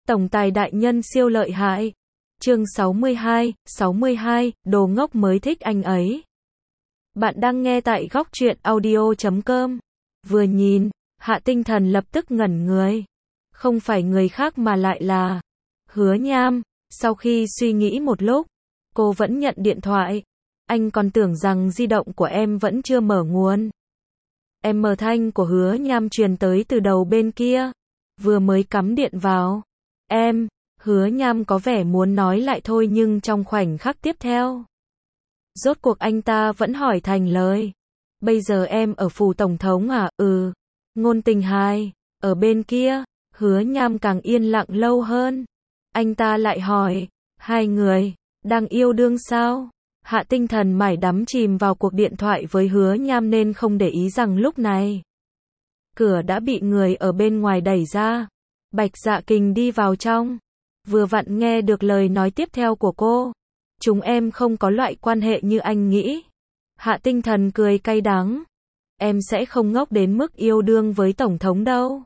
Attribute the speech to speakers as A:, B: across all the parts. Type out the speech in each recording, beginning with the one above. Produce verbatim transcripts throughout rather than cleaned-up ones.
A: Tổng tài đại nhân siêu lợi hại. Chương sáu mươi hai, sáu mươi hai, đồ ngốc mới thích anh ấy. Bạn đang nghe tại góc truyện audio chấm com. Vừa nhìn, Hạ Tinh Thần lập tức ngẩn người. Không phải người khác mà lại là Hứa Nham. Sau khi suy nghĩ một lúc, cô vẫn nhận điện thoại. Anh còn tưởng rằng di động của em vẫn chưa mở nguồn. Em mở thanh của Hứa Nham truyền tới từ đầu bên kia. Vừa mới cắm điện vào. Em, Hứa Nham có vẻ muốn nói lại thôi nhưng trong khoảnh khắc tiếp theo, rốt cuộc anh ta vẫn hỏi thành lời. Bây giờ em ở phủ tổng thống à? Ừ. Ngôn Tình Hai, ở bên kia. Hứa Nham càng yên lặng lâu hơn. Anh ta lại hỏi, hai người, đang yêu đương sao? Hạ Tinh Thần mải đắm chìm vào cuộc điện thoại với Hứa Nham nên không để ý rằng lúc này, cửa đã bị người ở bên ngoài đẩy ra. Bạch Dạ Kình đi vào trong. Vừa vặn nghe được lời nói tiếp theo của cô. Chúng em không có loại quan hệ như anh nghĩ. Hạ Tinh Thần cười cay đắng. Em sẽ không ngốc đến mức yêu đương với tổng thống đâu.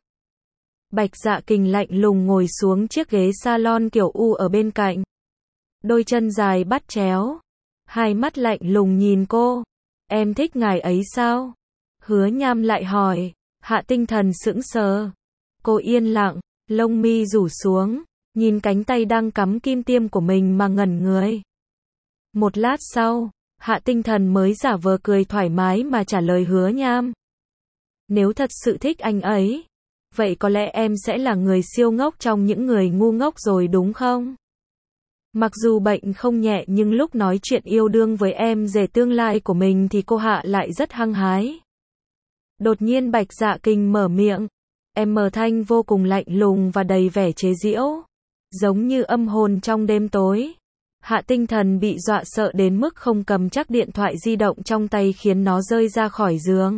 A: Bạch Dạ Kình lạnh lùng ngồi xuống chiếc ghế salon kiểu U ở bên cạnh. Đôi chân dài bắt chéo. Hai mắt lạnh lùng nhìn cô. Em thích ngài ấy sao? Hứa Nham lại hỏi. Hạ Tinh Thần sững sờ. Cô yên lặng, lông mi rủ xuống, nhìn cánh tay đang cắm kim tiêm của mình mà ngẩn người. Một lát sau, Hạ Tinh Thần mới giả vờ cười thoải mái mà trả lời Hứa Nham. Nếu thật sự thích anh ấy, vậy có lẽ em sẽ là người siêu ngốc trong những người ngu ngốc rồi đúng không? Mặc dù bệnh không nhẹ nhưng lúc nói chuyện yêu đương với em về tương lai của mình thì cô Hạ lại rất hăng hái. Đột nhiên Bạch Dạ Kình mở miệng. Em mở thanh vô cùng lạnh lùng và đầy vẻ chế giễu. Giống như âm hồn trong đêm tối. Hạ Tinh Thần bị dọa sợ đến mức không cầm chắc điện thoại di động trong tay khiến nó rơi ra khỏi giường.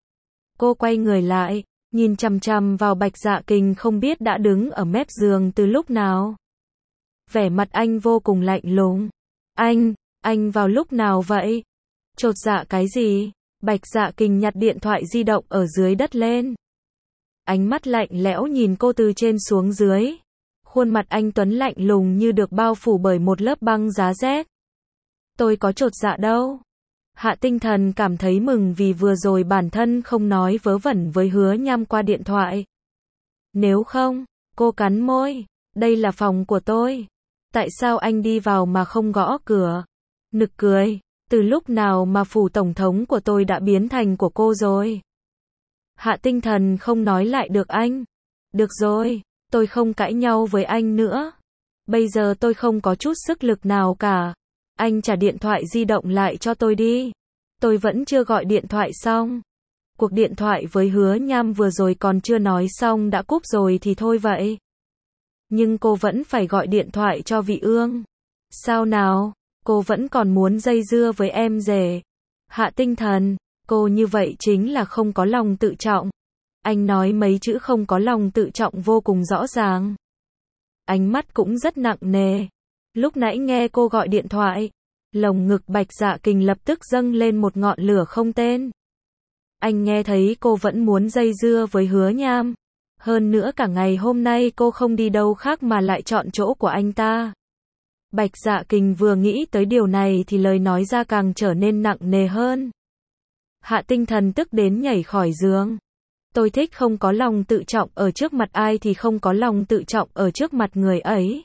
A: Cô quay người lại, nhìn chằm chằm vào Bạch Dạ Kình không biết đã đứng ở mép giường từ lúc nào. Vẻ mặt anh vô cùng lạnh lùng. Anh, anh vào lúc nào vậy? Chột dạ cái gì? Bạch Dạ Kình nhặt điện thoại di động ở dưới đất lên. Ánh mắt lạnh lẽo nhìn cô từ trên xuống dưới. Khuôn mặt anh tuấn lạnh lùng như được bao phủ bởi một lớp băng giá rét. Tôi có chột dạ đâu. Hạ Tinh Thần cảm thấy mừng vì vừa rồi bản thân không nói vớ vẩn với Hứa Nham qua điện thoại. Nếu không, cô cắn môi. Đây là phòng của tôi. Tại sao anh đi vào mà không gõ cửa? Nực cười. Từ lúc nào mà phủ tổng thống của tôi đã biến thành của cô rồi? Hạ Tinh Thần không nói lại được anh. Được rồi, tôi không cãi nhau với anh nữa. Bây giờ tôi không có chút sức lực nào cả. Anh trả điện thoại di động lại cho tôi đi. Tôi vẫn chưa gọi điện thoại xong. Cuộc điện thoại với Hứa Nham vừa rồi còn chưa nói xong đã cúp rồi thì thôi vậy. Nhưng cô vẫn phải gọi điện thoại cho Vị Ương. Sao nào, cô vẫn còn muốn dây dưa với em rể. Hạ Tinh Thần, cô như vậy chính là không có lòng tự trọng. Anh nói mấy chữ không có lòng tự trọng vô cùng rõ ràng. Ánh mắt cũng rất nặng nề. Lúc nãy nghe cô gọi điện thoại, lồng ngực Bạch Dạ Kình lập tức dâng lên một ngọn lửa không tên. Anh nghe thấy cô vẫn muốn dây dưa với Hứa Nham. Hơn nữa cả ngày hôm nay cô không đi đâu khác mà lại chọn chỗ của anh ta. Bạch Dạ Kình vừa nghĩ tới điều này thì lời nói ra càng trở nên nặng nề hơn. Hạ Tinh Thần tức đến nhảy khỏi giường. Tôi thích không có lòng tự trọng ở trước mặt ai thì không có lòng tự trọng ở trước mặt người ấy.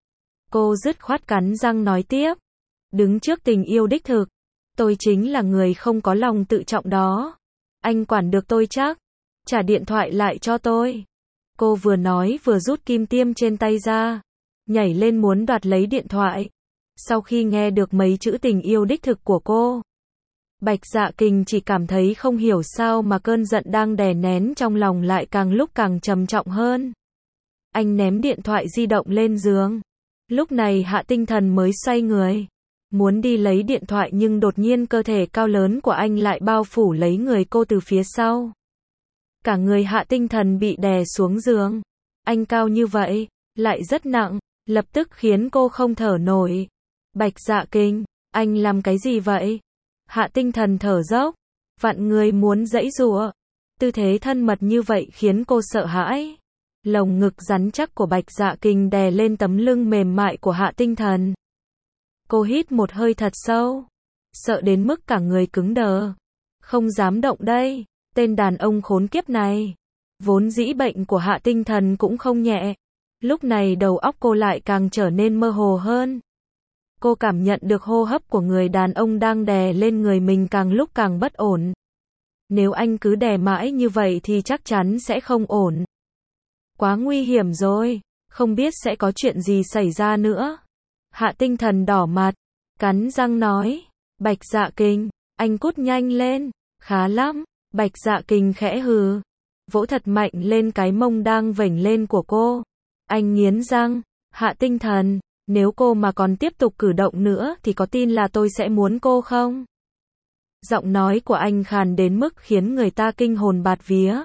A: Cô dứt khoát cắn răng nói tiếp. Đứng trước tình yêu đích thực, tôi chính là người không có lòng tự trọng đó. Anh quản được tôi chắc. Trả điện thoại lại cho tôi. Cô vừa nói vừa rút kim tiêm trên tay ra. Nhảy lên muốn đoạt lấy điện thoại. Sau khi nghe được mấy chữ tình yêu đích thực của cô, Bạch Dạ Kình chỉ cảm thấy không hiểu sao mà cơn giận đang đè nén trong lòng lại càng lúc càng trầm trọng hơn. Anh ném điện thoại di động lên giường. Lúc này Hạ Tinh Thần mới xoay người. Muốn đi lấy điện thoại nhưng đột nhiên cơ thể cao lớn của anh lại bao phủ lấy người cô từ phía sau. Cả người Hạ Tinh Thần bị đè xuống giường. Anh cao như vậy, lại rất nặng, lập tức khiến cô không thở nổi. Bạch Dạ Kình, anh làm cái gì vậy? Hạ Tinh Thần thở dốc, vặn người muốn giãy giụa. Tư thế thân mật như vậy khiến cô sợ hãi. Lồng ngực rắn chắc của Bạch Dạ Kình đè lên tấm lưng mềm mại của Hạ Tinh Thần. Cô hít một hơi thật sâu, sợ đến mức cả người cứng đờ. Không dám động đây, tên đàn ông khốn kiếp này. Vốn dĩ bệnh của Hạ Tinh Thần cũng không nhẹ. Lúc này đầu óc cô lại càng trở nên mơ hồ hơn. Cô cảm nhận được hô hấp của người đàn ông đang đè lên người mình càng lúc càng bất ổn. Nếu anh cứ đè mãi như vậy thì chắc chắn sẽ không ổn. Quá nguy hiểm rồi, không biết sẽ có chuyện gì xảy ra nữa. Hạ Tinh Thần đỏ mặt, cắn răng nói, Bạch Dạ Kình, anh cút nhanh lên, khá lắm. Bạch Dạ Kình khẽ hừ, vỗ thật mạnh lên cái mông đang vểnh lên của cô. Anh nghiến răng, Hạ Tinh Thần, nếu cô mà còn tiếp tục cử động nữa thì có tin là tôi sẽ muốn cô không? Giọng nói của anh khàn đến mức khiến người ta kinh hồn bạt vía.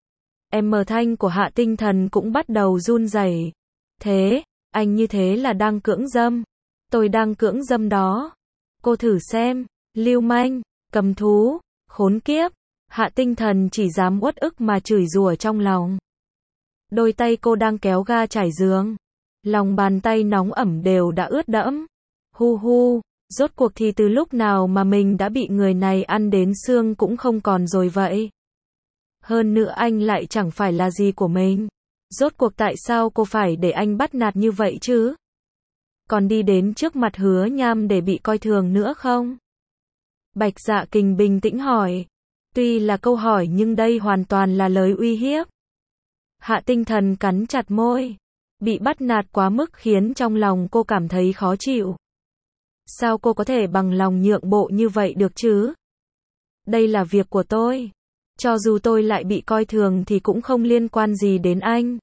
A: Em mờ thanh của Hạ Tinh Thần cũng bắt đầu run rẩy. Thế, anh như thế là đang cưỡng dâm. Tôi đang cưỡng dâm đó. Cô thử xem, lưu manh, cầm thú, khốn kiếp. Hạ Tinh Thần chỉ dám uất ức mà chửi rủa trong lòng. Đôi tay cô đang kéo ga trải giường. Lòng bàn tay nóng ẩm đều đã ướt đẫm. Hu hu, rốt cuộc thì từ lúc nào mà mình đã bị người này ăn đến xương cũng không còn rồi vậy. Hơn nữa anh lại chẳng phải là gì của mình. Rốt cuộc tại sao cô phải để anh bắt nạt như vậy chứ? Còn đi đến trước mặt Hứa Nham để bị coi thường nữa không? Bạch Dạ Kình bình tĩnh hỏi. Tuy là câu hỏi nhưng đây hoàn toàn là lời uy hiếp. Hạ Tinh Thần cắn chặt môi. Bị bắt nạt quá mức khiến trong lòng cô cảm thấy khó chịu. Sao cô có thể bằng lòng nhượng bộ như vậy được chứ? Đây là việc của tôi. Cho dù tôi lại bị coi thường thì cũng không liên quan gì đến anh.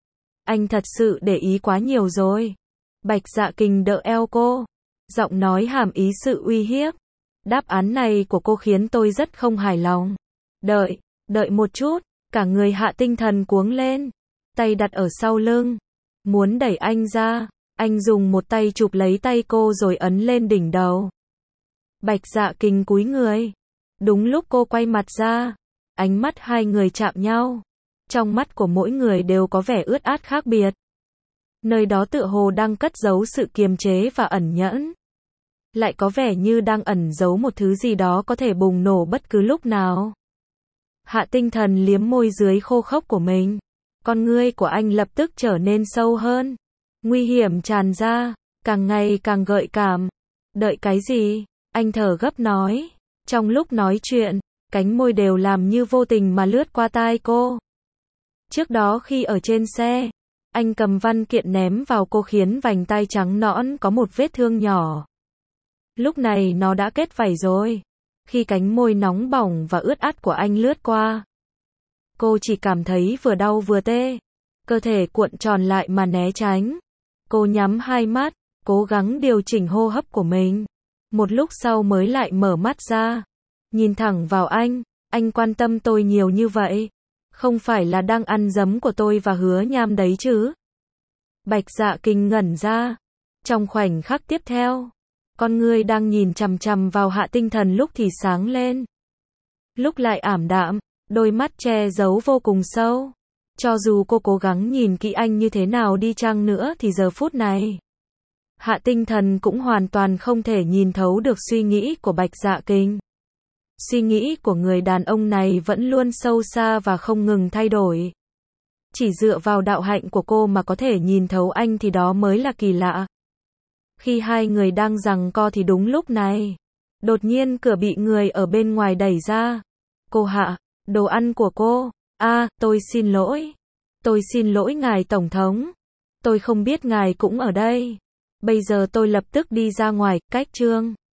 A: Anh thật sự để ý quá nhiều rồi. Bạch Dạ Kình đỡ eo cô. Giọng nói hàm ý sự uy hiếp. Đáp án này của cô khiến tôi rất không hài lòng. Đợi, đợi một chút. Cả người Hạ Tinh Thần cuống lên. Tay đặt ở sau lưng. Muốn đẩy anh ra. Anh dùng một tay chụp lấy tay cô rồi ấn lên đỉnh đầu. Bạch Dạ Kình cúi người. Đúng lúc cô quay mặt ra. Ánh mắt hai người chạm nhau. Trong mắt của mỗi người đều có vẻ ướt át khác biệt. Nơi đó tựa hồ đang cất giấu sự kiềm chế và ẩn nhẫn. Lại có vẻ như đang ẩn giấu một thứ gì đó có thể bùng nổ bất cứ lúc nào. Hạ Tinh Thần liếm môi dưới khô khốc của mình. Con ngươi của anh lập tức trở nên sâu hơn. Nguy hiểm tràn ra, càng ngày càng gợi cảm. Đợi cái gì? Anh thở gấp nói. Trong lúc nói chuyện, cánh môi đều làm như vô tình mà lướt qua tai cô. Trước đó khi ở trên xe, anh cầm văn kiện ném vào cô khiến vành tai trắng nõn có một vết thương nhỏ. Lúc này nó đã kết vảy rồi. Khi cánh môi nóng bỏng và ướt át của anh lướt qua, cô chỉ cảm thấy vừa đau vừa tê. Cơ thể cuộn tròn lại mà né tránh. Cô nhắm hai mắt, cố gắng điều chỉnh hô hấp của mình. Một lúc sau mới lại mở mắt ra. Nhìn thẳng vào anh, anh quan tâm tôi nhiều như vậy. Không phải là đang ăn dấm của tôi và Hứa Nham đấy chứ? Bạch Dạ Kình ngẩn ra. Trong khoảnh khắc tiếp theo, con ngươi đang nhìn chằm chằm vào Hạ Tinh Thần lúc thì sáng lên, lúc lại ảm đạm, đôi mắt che giấu vô cùng sâu. Cho dù cô cố gắng nhìn kỹ anh như thế nào đi chăng nữa thì giờ phút này, Hạ Tinh Thần cũng hoàn toàn không thể nhìn thấu được suy nghĩ của Bạch Dạ Kình. Suy nghĩ của người đàn ông này vẫn luôn sâu xa và không ngừng thay đổi. Chỉ dựa vào đạo hạnh của cô mà có thể nhìn thấu anh thì đó mới là kỳ lạ. Khi hai người đang giằng co thì đúng lúc này, đột nhiên cửa bị người ở bên ngoài đẩy ra. Cô Hạ, đồ ăn của cô. A, à, tôi xin lỗi. Tôi xin lỗi ngài Tổng thống. Tôi không biết ngài cũng ở đây. Bây giờ tôi lập tức đi ra ngoài, cách trương.